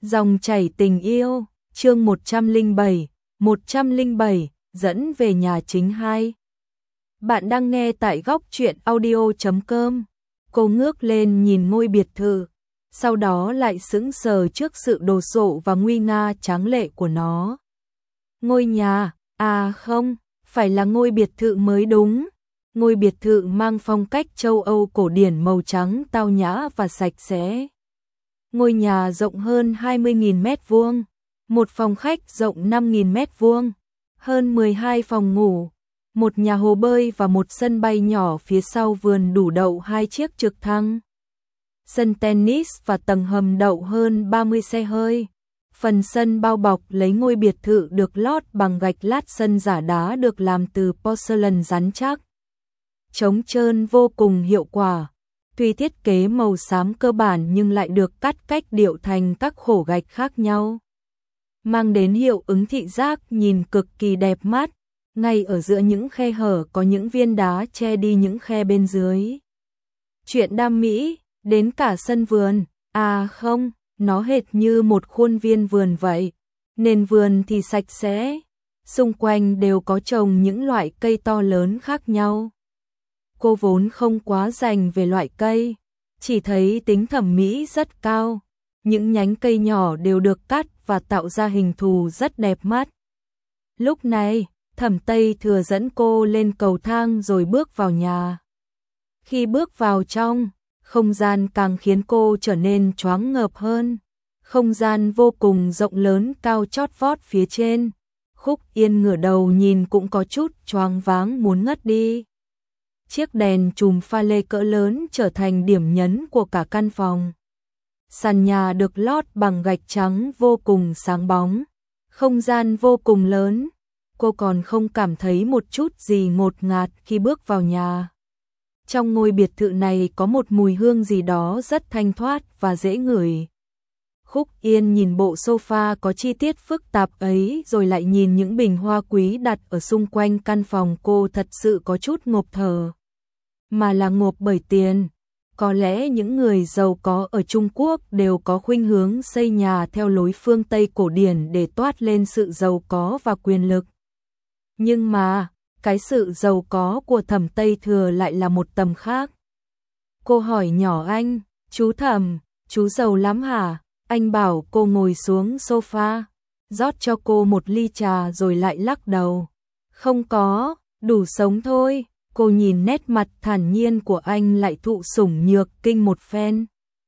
Dòng chảy tình yêu, chương 107, dẫn về nhà chính 2. Bạn đang nghe tại góc truyện audio.com. Cô ngước lên nhìn ngôi biệt thự, sau đó lại sững sờ trước sự đồ sộ và nguy nga tráng lệ của nó. Ngôi nhà, à không, phải là ngôi biệt thự mới đúng. Ngôi biệt thự mang phong cách châu Âu cổ điển, màu trắng tao nhã và sạch sẽ. Ngôi nhà rộng hơn 20.000 mét vuông, một phòng khách rộng 5.000 mét vuông, hơn 12 phòng ngủ, một nhà hồ bơi và một sân bay nhỏ phía sau vườn đủ đậu 2 chiếc trực thăng. Sân tennis và tầng hầm đậu hơn 30 xe hơi. Phần sân bao bọc lấy ngôi biệt thự được lót bằng gạch lát, sân giả đá được làm từ porcelain rắn chắc. Trống trơn vô cùng hiệu quả. Tuy thiết kế màu xám cơ bản nhưng lại được cắt cách điệu thành các khổ gạch khác nhau, mang đến hiệu ứng thị giác nhìn cực kỳ đẹp mắt. Ngay ở giữa những khe hở có những viên đá che đi những khe bên dưới. Chuyện đam mỹ, đến cả sân vườn, à không, nó hệt như một khuôn viên vườn vậy. Nền vườn thì sạch sẽ, xung quanh đều có trồng những loại cây to lớn khác nhau. Cô vốn không quá rành về loại cây, chỉ thấy tính thẩm mỹ rất cao. Những nhánh cây nhỏ đều được cắt và tạo ra hình thù rất đẹp mắt. Lúc này, Thẩm Tây Thừa dẫn cô lên cầu thang rồi bước vào nhà. Khi bước vào trong, không gian càng khiến cô trở nên choáng ngợp hơn. Không gian vô cùng rộng lớn, cao chót vót phía trên. Khúc Yên ngửa đầu nhìn cũng có chút choáng váng muốn ngất đi. Chiếc đèn chùm pha lê cỡ lớn trở thành điểm nhấn của cả căn phòng. Sàn nhà được lót bằng gạch trắng vô cùng sáng bóng. Không gian vô cùng lớn. Cô còn không cảm thấy một chút gì ngột ngạt khi bước vào nhà. Trong ngôi biệt thự này có một mùi hương gì đó rất thanh thoát và dễ ngửi. Khúc Yên nhìn bộ sofa có chi tiết phức tạp ấy rồi lại nhìn những bình hoa quý đặt ở xung quanh căn phòng, cô thật sự có chút ngộp thở. Mà là ngộp bởi tiền. Có lẽ những người giàu có ở Trung Quốc đều có khuynh hướng xây nhà theo lối phương Tây cổ điển để toát lên sự giàu có và quyền lực. Nhưng mà, cái sự giàu có của Thẩm Tây Thừa lại là một tầm khác. Cô hỏi nhỏ anh, chú Thẩm, chú giàu lắm hả? Anh bảo cô ngồi xuống sofa, rót cho cô một ly trà rồi lại lắc đầu. Không có, đủ sống thôi. Cô nhìn nét mặt thản nhiên của anh lại thụ sủng nhược kinh một phen.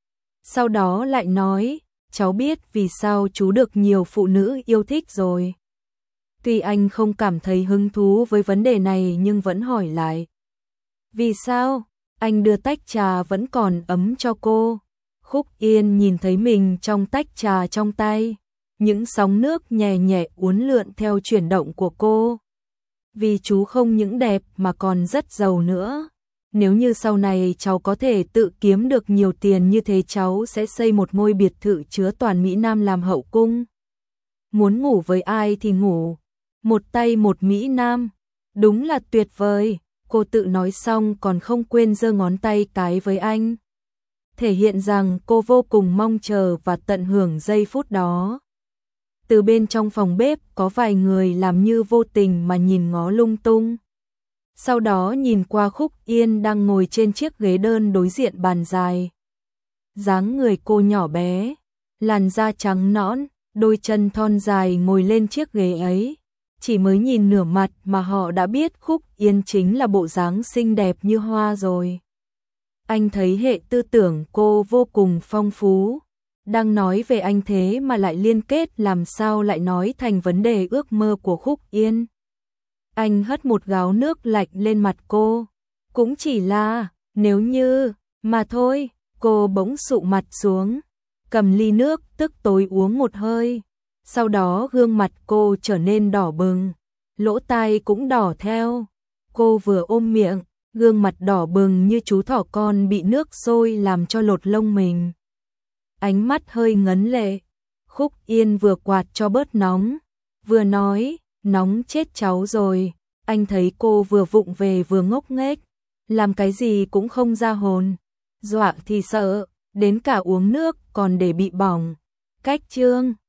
Sau đó lại nói, cháu biết vì sao chú được nhiều phụ nữ yêu thích rồi. Tuy anh không cảm thấy hứng thú với vấn đề này nhưng vẫn hỏi lại. Vì sao? Anh đưa tách trà vẫn còn ấm cho cô. Khúc Yên nhìn thấy mình trong tách trà trong tay. Những sóng nước nhẹ nhẹ uốn lượn theo chuyển động của cô. Vì chú không những đẹp mà còn rất giàu nữa. Nếu như sau này cháu có thể tự kiếm được nhiều tiền như thế, cháu sẽ xây một ngôi biệt thự chứa toàn Mỹ Nam làm hậu cung. Muốn ngủ với ai thì ngủ. Một tay một Mỹ Nam. Đúng là tuyệt vời. Cô tự nói xong còn không quên giơ ngón tay cái với anh. Thể hiện rằng cô vô cùng mong chờ và tận hưởng giây phút đó. Từ bên trong phòng bếp có vài người làm như vô tình mà nhìn ngó lung tung. Sau đó nhìn qua Khúc Yên đang ngồi trên chiếc ghế đơn đối diện bàn dài. Dáng người cô nhỏ bé, làn da trắng nõn, đôi chân thon dài ngồi lên chiếc ghế ấy. Chỉ mới nhìn nửa mặt mà họ đã biết Khúc Yên chính là bộ dáng xinh đẹp như hoa rồi. Anh thấy hệ tư tưởng cô vô cùng phong phú. Đang nói về anh thế mà lại liên kết, làm sao lại nói thành vấn đề ước mơ của Khúc Yên. Anh hất một gáo nước lạnh lên mặt cô. Cũng chỉ là, nếu như, mà thôi. Cô bỗng sụ mặt xuống, cầm ly nước tức tối uống một hơi. Sau đó gương mặt cô trở nên đỏ bừng, lỗ tai cũng đỏ theo. Cô vừa ôm miệng, gương mặt đỏ bừng như chú thỏ con bị nước sôi làm cho lột lông mình. Ánh mắt hơi ngấn lệ. Khúc Yên vừa quạt cho bớt nóng, vừa nói, nóng chết cháu rồi. Anh thấy cô vừa vụng về vừa ngốc nghếch, làm cái gì cũng không ra hồn. Dọa thì sợ, đến cả uống nước còn để bị bỏng. cách chương